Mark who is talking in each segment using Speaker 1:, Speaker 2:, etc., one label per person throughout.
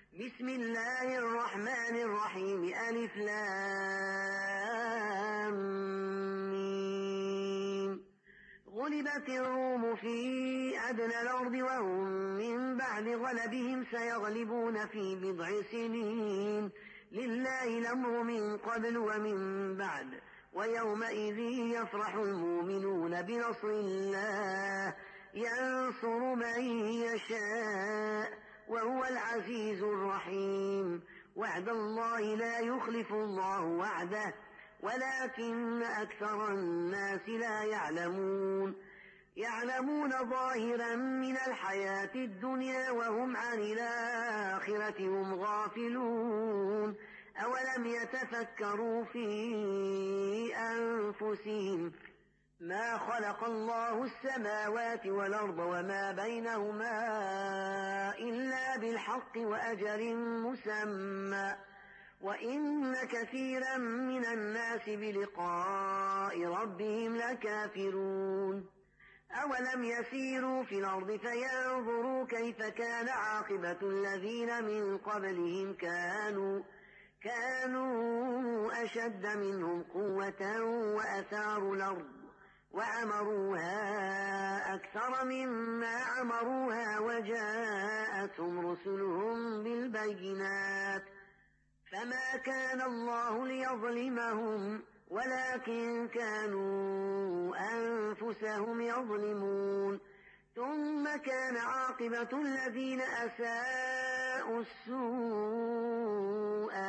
Speaker 1: بسم الله الرحمن الرحيم ألف لام ميم. غلبت الروم في أدنى الأرض وهم من بعد غلبهم سيغلبون في بضع سنين لله الأمر من قبل ومن بعد ويومئذ يفرح المؤمنون بنصر الله ينصر من يشاء وهو العزيز الرحيم. وعد الله لا يخلف الله وعده ولكن أكثر الناس لا يعلمون ظاهرا من الحياة الدنيا وهم عن الآخرة هم غافلون. أولم يتفكروا في أنفسهم ما خلق الله السماوات والأرض وما بينهما إلا بالحق وأجل مسمى وإن كثيرا من الناس بلقاء ربهم لكافرون. أولم يسيروا في الأرض فينظروا كيف كان عاقبة الذين من قبلهم كانوا أشد منهم قوة وأثاروا الأرض وعمروها أكثر مما عمروها وجاءتهم رسلهم بالبينات فما كان الله ليظلمهم ولكن كانوا أنفسهم يظلمون. ثم كان عاقبة الذين أساءوا السوء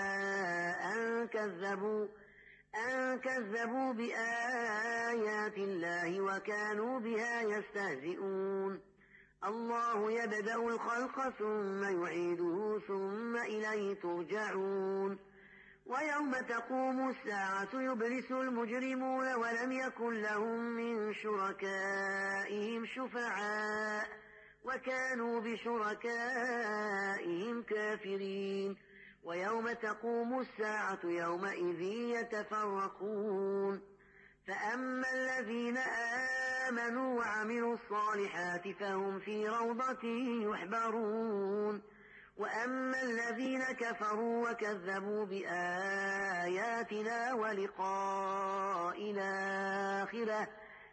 Speaker 1: أن كذبوا بآيات الله وكانوا بها يستهزئون. الله يبدأ الخلق ثم يعيده ثم إليه ترجعون. ويوم تقوم الساعة يبلس المجرمون ولم يكن لهم من شركائهم شفعاء وكانوا بشركائهم كافرين. ويوم تقوم الساعة يومئذ يتفرقون فأما الذين آمنوا وعملوا الصالحات فهم في روضة يحبرون وأما الذين كفروا وكذبوا بآياتنا ولقاء الآخرة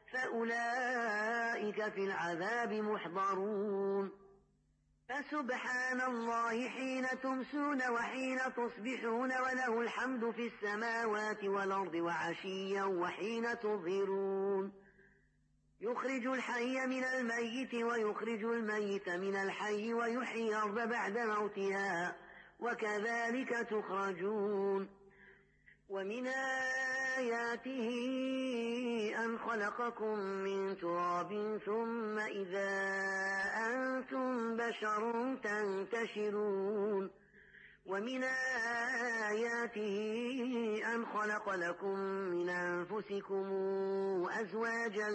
Speaker 1: فأولئك في العذاب محضرون. فسبحان الله حين تمسون وحين تصبحون وله الحمد في السماوات والأرض وعشيا وحين تظهرون. يخرج الحي من الميت ويخرج الميت من الحي ويحيي الأرض بعد موتها وكذلك تخرجون. ومن آياته أن خلقكم من تراب ثم إذا أنتم بشر تنتشرون. ومن آياته أن خلق لكم من أنفسكم أزواجا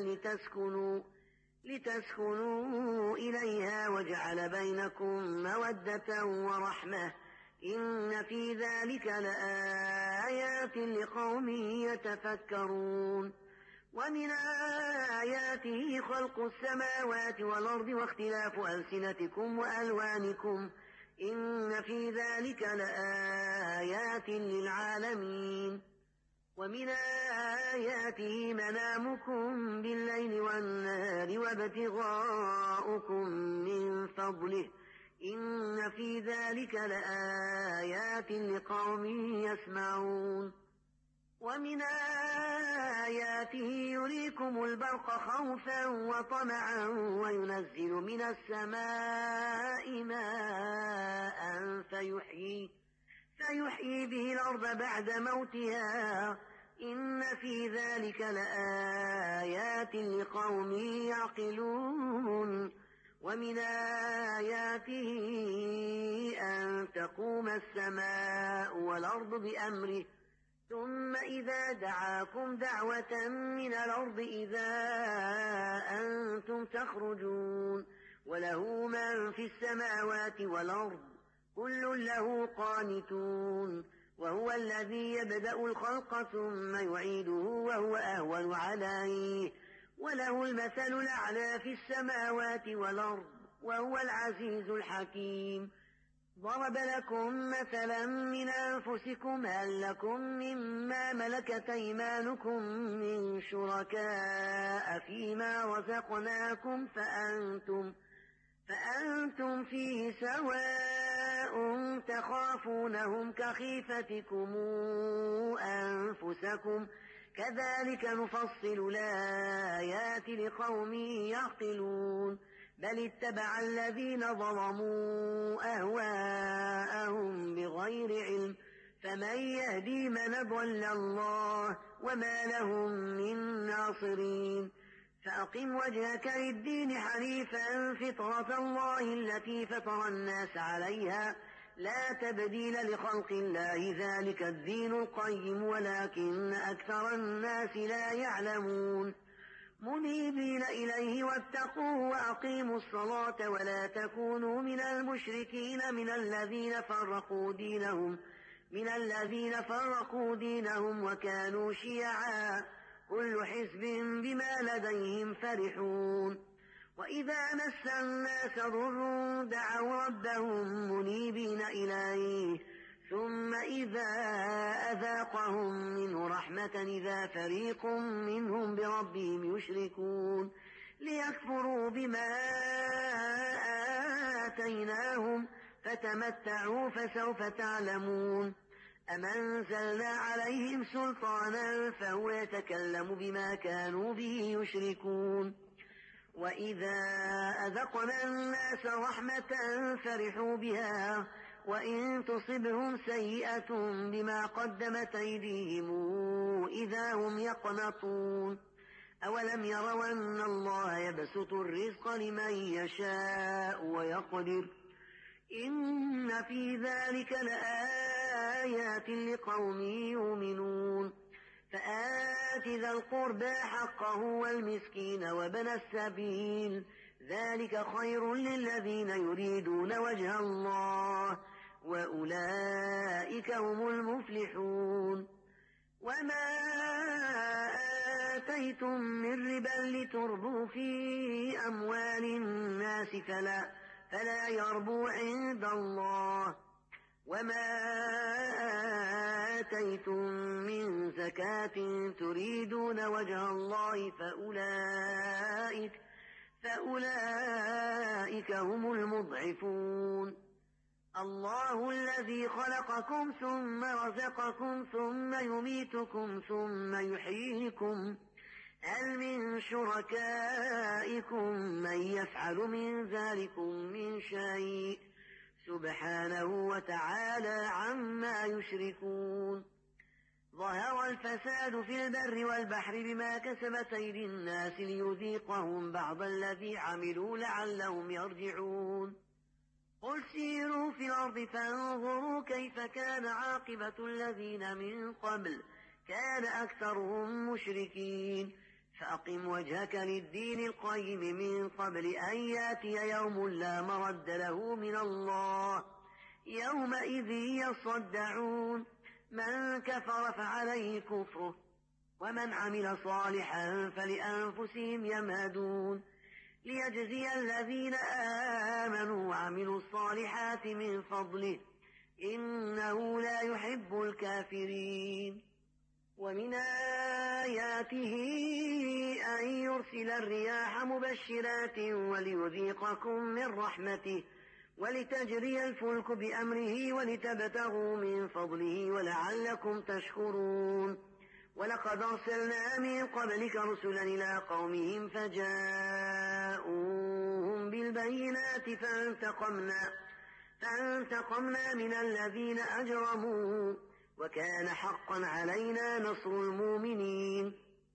Speaker 1: لتسكنوا إليها وجعل بينكم مودة ورحمة إن في ذلك لآيات لقوم يتفكرون. ومن آياته خلق السماوات والأرض واختلاف ألسنتكم وألوانكم إن في ذلك لآيات للعالمين. ومن آياته منامكم بالليل والنهار وابتغاؤكم من فضله إن في ذلك لآيات لقوم يسمعون. ومن آياته يريكم البرق خوفا وطمعا وينزل من السماء ماء فيحيي به الأرض بعد موتها إن في ذلك لآيات لقوم يعقلون. ومن آياته أن تقوم السماء والأرض بأمره ثم إذا دعاكم دعوة من الأرض إذا أنتم تخرجون. وله من في السماوات والأرض كل له قانتون. وهو الذي يبدأ الخلق ثم يعيده وهو أهون عليه وله المثل الأعلى في السماوات والأرض وهو العزيز الحكيم. ضرب لكم مثلا من أنفسكم هل لكم مما ملكت أيمانكم من شركاء فيما رزقناكم فأنتم فيه سواء تخافونهم كخيفتكم أنفسكم كذلك نفصل الآيات لقوم يعقلون بل اتبع الذين ظلموا أهواءهم بغير علم فمن يهدي من ضل الله وما لهم من ناصرين فأقم وجهك للدين حنيفا فطرة الله التي فطر الناس عليها لا تبديل لخلق الله ذلك الدين القيم ولكن أكثر الناس لا يعلمون منيبين إليه واتقوه وأقيموا الصلاة ولا تكونوا من المشركين من الذين فرقوا دينهم وكانوا شيعا كل حزب بما لديهم فرحون وإذا مس الناس ضر دعوا ربهم منيبين إليه ثم إذا أذاقهم منه رحمة إذا فريق منهم بربهم يشركون ليكفروا بما آتيناهم فتمتعوا فسوف تعلمون أم أنزلنا عليهم سلطانا فهو يتكلم بما كانوا به يشركون وإذا أذقنا الناس رحمة فرحوا بها وإن تصبهم سيئة بما قدمت أيديهم إذا هم يقنطون أولم يروا أن الله يبسط الرزق لمن يشاء ويقدر إن في ذلك لآيات لقوم يؤمنون فآت ذا القربى حقه والمسكين وابن السبيل ذلك خير للذين يريدون وجه الله وأولئك هم المفلحون وما آتيتم من ربا لتربوا في أموال الناس فلا يربو عند الله وما آتيتم من زكاة تريدون وجه الله فأولئك هم المضعفون الله الذي خلقكم ثم رزقكم ثم يميتكم ثم يحييكم هل من شركائكم من يفعل من ذلكم من شيء سبحانه وتعالى عما يشركون ظهر الفساد في البر والبحر بما كسبت أيدي الناس ليذيقهم بعض الذي عملوا لعلهم يرجعون قل سيروا في الأرض فانظروا كيف كان عاقبة الذين من قبل كان أكثرهم مشركين فأقم وجهك للدين القيم من قبل أن ياتي يوم لا مرد له من الله يومئذ يصدعون من كفر فعليه كفره ومن عمل صالحا فلأنفسهم يمهدون ليجزي الذين آمنوا وعملوا الصالحات من فضله إنه لا يحب الكافرين ومن آياته أن يرسل الرياح مبشرات وليذيقكم من رحمته ولتجري الفلك بأمره ولتبتغوا من فضله ولعلكم تشكرون ولقد أرسلنا من قبلك رسلا إلى قومهم فجاءوهم بالبينات فانتقمنا من الذين أجرموا وكان حقا علينا نصر المؤمنين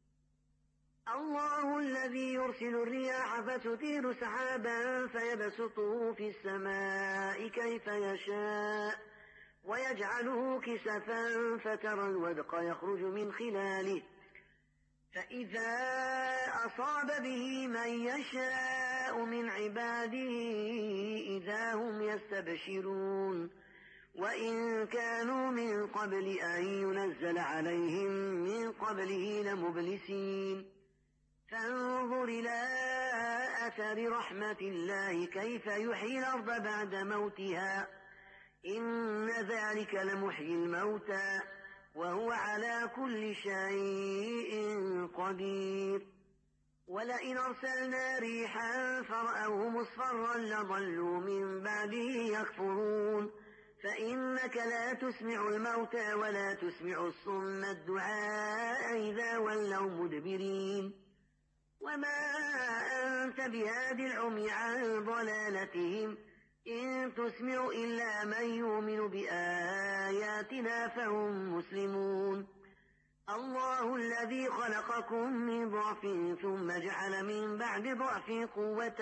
Speaker 1: الله الذي يرسل الرياح فتثير سحابا فيبسطه في السماء كيف يشاء ويجعله كسفا فترى الودق يخرج من خلاله فإذا أصاب به من يشاء من عباده إذا هم يستبشرون وإن كانوا من قبل أن ينزل عليهم من قبله لمبلسين فانظر إلى أثر رحمة الله كيف يحيي الأرض بعد موتها إن ذلك لمحيي الموتى وهو على كل شيء قدير ولئن أرسلنا ريحا فرأوه مصفرا لظلوا من بعده يكفرون فإنك لا تسمع الموتى ولا تسمع الصم الدعاء إذا ولوا مدبرين وما أنت بهاد العمي عن ضلالتهم إن تسمع إلا من يؤمن بآياتنا فهم مسلمون الله الذي خلقكم من ضعف ثم جعل من بعد ضعف قوة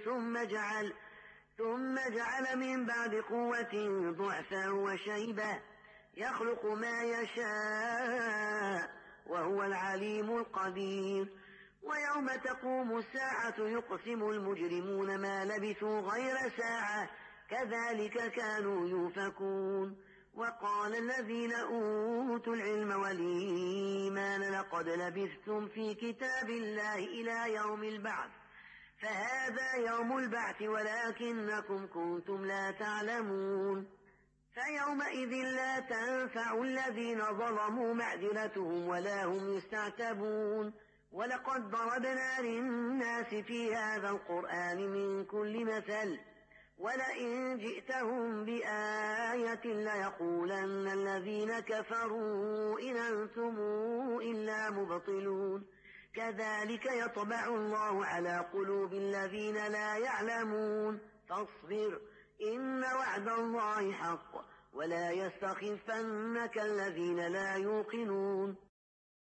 Speaker 1: ثم جعل من بعد قوة ضعفا وشيبة يخلق ما يشاء وهو العليم القدير ويوم تقوم الساعة يقسم المجرمون ما لبثوا غير ساعة كذلك كانوا يؤفكون وقال الذين أوتوا العلم والإيمان لقد لبثتم في كتاب الله إلى يوم البعث فهذا يوم البعث ولكنكم كنتم لا تعلمون فيومئذ لا تنفع الذين ظلموا معذرتهم ولا هم يستعتبون ولقد ضربنا للناس في هذا القرآن من كل مثل ولئن جئتهم بآية ليقولن الذين كفروا إن أنتم إلا مبطلون كذلك يطبع الله على قلوب الذين لا يعلمون فاصبر إن وعد الله حق ولا يستخفنك الذين لا يوقنون